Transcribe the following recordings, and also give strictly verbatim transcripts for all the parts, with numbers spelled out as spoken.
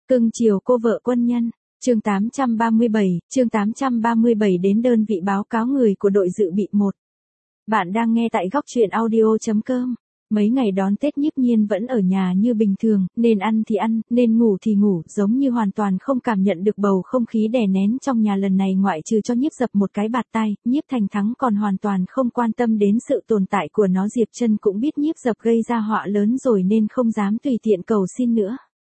Cưng chiều cô vợ quân nhân. Chương tám trăm ba mươi bảy, chương tám trăm ba mươi bảy đến đơn vị báo cáo người của đội dự bị một. Bạn đang nghe tại góc truyện audio chấm com. Mấy ngày đón Tết Nhiếp Nhiên vẫn ở nhà như bình thường, nên ăn thì ăn, nên ngủ thì ngủ, giống như hoàn toàn không cảm nhận được bầu không khí đè nén trong nhà lần này, ngoại trừ cho Nhiếp Dập một cái bạt tai, Nhiếp Thành Thắng còn hoàn toàn không quan tâm đến sự tồn tại của nó. Diệp Trân cũng biết Nhiếp Dập gây ra họa lớn rồi nên không dám tùy tiện cầu xin nữa.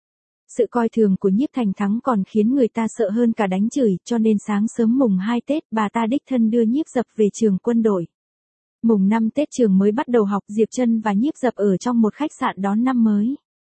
Sự coi thường của Nhiếp Thành Thắng còn khiến người ta sợ hơn cả đánh chửi, cho nên sáng sớm mùng hai Tết, bà ta đích thân đưa Nhiếp Dập về trường quân đội. Mùng năm Tết trường mới bắt đầu học, Diệp Trân và Nhiếp Dập ở trong một khách sạn đón năm mới.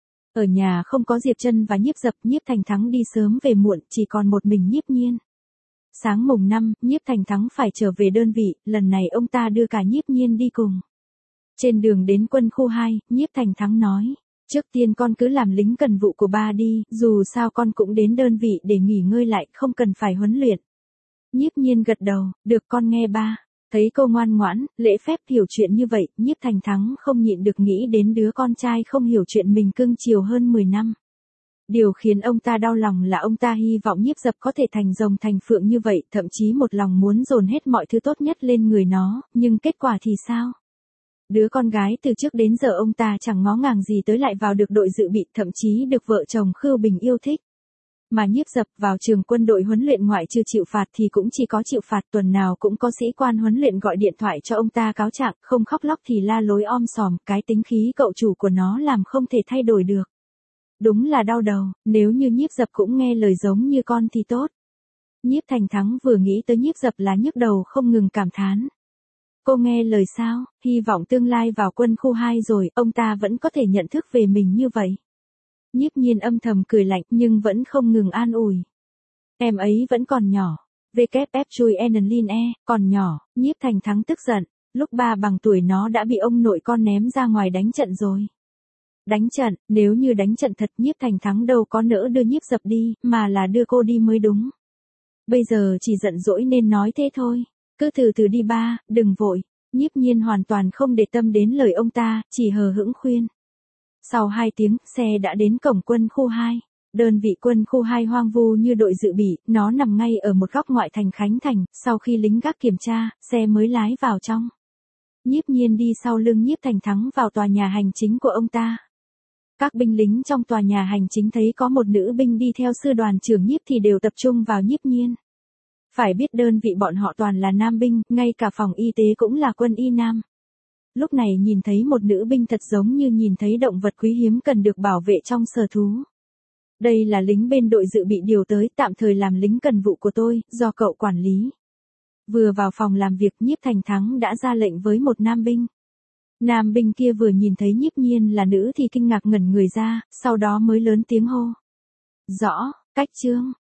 Ở nhà không có Diệp Trân và Nhiếp Dập, Nhiếp Thành Thắng đi sớm về muộn, chỉ còn một mình Nhiếp Nhiên. Sáng mùng năm, Nhiếp Thành Thắng phải trở về đơn vị, lần này ông ta đưa cả Nhiếp Nhiên đi cùng. Trên đường đến quân khu hai, Nhiếp Thành Thắng nói: "Trước tiên con cứ làm lính cần vụ của ba đi, dù sao con cũng đến đơn vị để nghỉ ngơi lại, không cần phải huấn luyện." Nhiếp Nhiên gật đầu: "Được, con nghe ba." Thấy cô ngoan ngoãn, lễ phép hiểu chuyện như vậy, Nhiếp Thành Thắng không nhịn được nghĩ đến đứa con trai không hiểu chuyện mình cưng chiều hơn mười năm. Điều khiến ông ta đau lòng là ông ta hy vọng Nhiếp Dập có thể thành rồng thành phượng như vậy, thậm chí một lòng muốn dồn hết mọi thứ tốt nhất lên người nó, nhưng kết quả thì sao? Đứa con gái từ trước đến giờ ông ta chẳng ngó ngàng gì tới lại vào được đội dự bị, thậm chí được vợ chồng Khưu Bình yêu thích. Mà Nhiếp Dập vào trường quân đội huấn luyện ngoại trừ chịu phạt thì cũng chỉ có chịu phạt, tuần nào cũng có sĩ quan huấn luyện gọi điện thoại cho ông ta cáo trạng, không khóc lóc thì la lối om sòm, cái tính khí cậu chủ của nó làm không thể thay đổi được. Đúng là đau đầu, nếu như Nhiếp Dập cũng nghe lời giống như con thì tốt. Nhiếp Thành Thắng vừa nghĩ tới Nhiếp Dập là nhức đầu không ngừng cảm thán. Cô nghe lời sao, hy vọng tương lai vào quân khu hai rồi, ông ta vẫn có thể nhận thức về mình như vậy. Nhiếp Nhiên âm thầm cười lạnh nhưng vẫn không ngừng an ủi. Em ấy vẫn còn nhỏ. vê kép ép chui Enlin E, còn nhỏ. Nhiếp Thành Thắng tức giận. Lúc ba bằng tuổi nó đã bị ông nội con ném ra ngoài đánh trận rồi. Đánh trận, nếu như đánh trận thật, Nhiếp Thành Thắng đâu có nỡ đưa Nhiếp Dập đi, mà là đưa cô đi mới đúng. Bây giờ chỉ giận dỗi nên nói thế thôi. Cứ từ từ đi ba, đừng vội. Nhiếp Nhiên hoàn toàn không để tâm đến lời ông ta, chỉ hờ hững khuyên. Sau hai tiếng, xe đã đến cổng quân khu hai. Đơn vị quân khu hai hoang vu như đội dự bị, nó nằm ngay ở một góc ngoại thành Khánh Thành, sau khi lính gác kiểm tra, xe mới lái vào trong. Nhiếp Nhiên đi sau lưng Nhiếp Thành Thắng vào tòa nhà hành chính của ông ta. Các binh lính trong tòa nhà hành chính thấy có một nữ binh đi theo sư đoàn trưởng Nhiếp thì đều tập trung vào Nhiếp Nhiên. Phải biết đơn vị bọn họ toàn là nam binh, ngay cả phòng y tế cũng là quân y nam. Lúc này nhìn thấy một nữ binh thật giống như nhìn thấy động vật quý hiếm cần được bảo vệ trong sở thú. Đây là lính bên đội dự bị điều tới, tạm thời làm lính cần vụ của tôi, do cậu quản lý. Vừa vào phòng làm việc, Nhiếp Thành Thắng đã ra lệnh với một nam binh. Nam binh kia vừa nhìn thấy Nhiếp Nhiên là nữ thì kinh ngạc ngẩn người ra, sau đó mới lớn tiếng hô. Rõ, cách trương,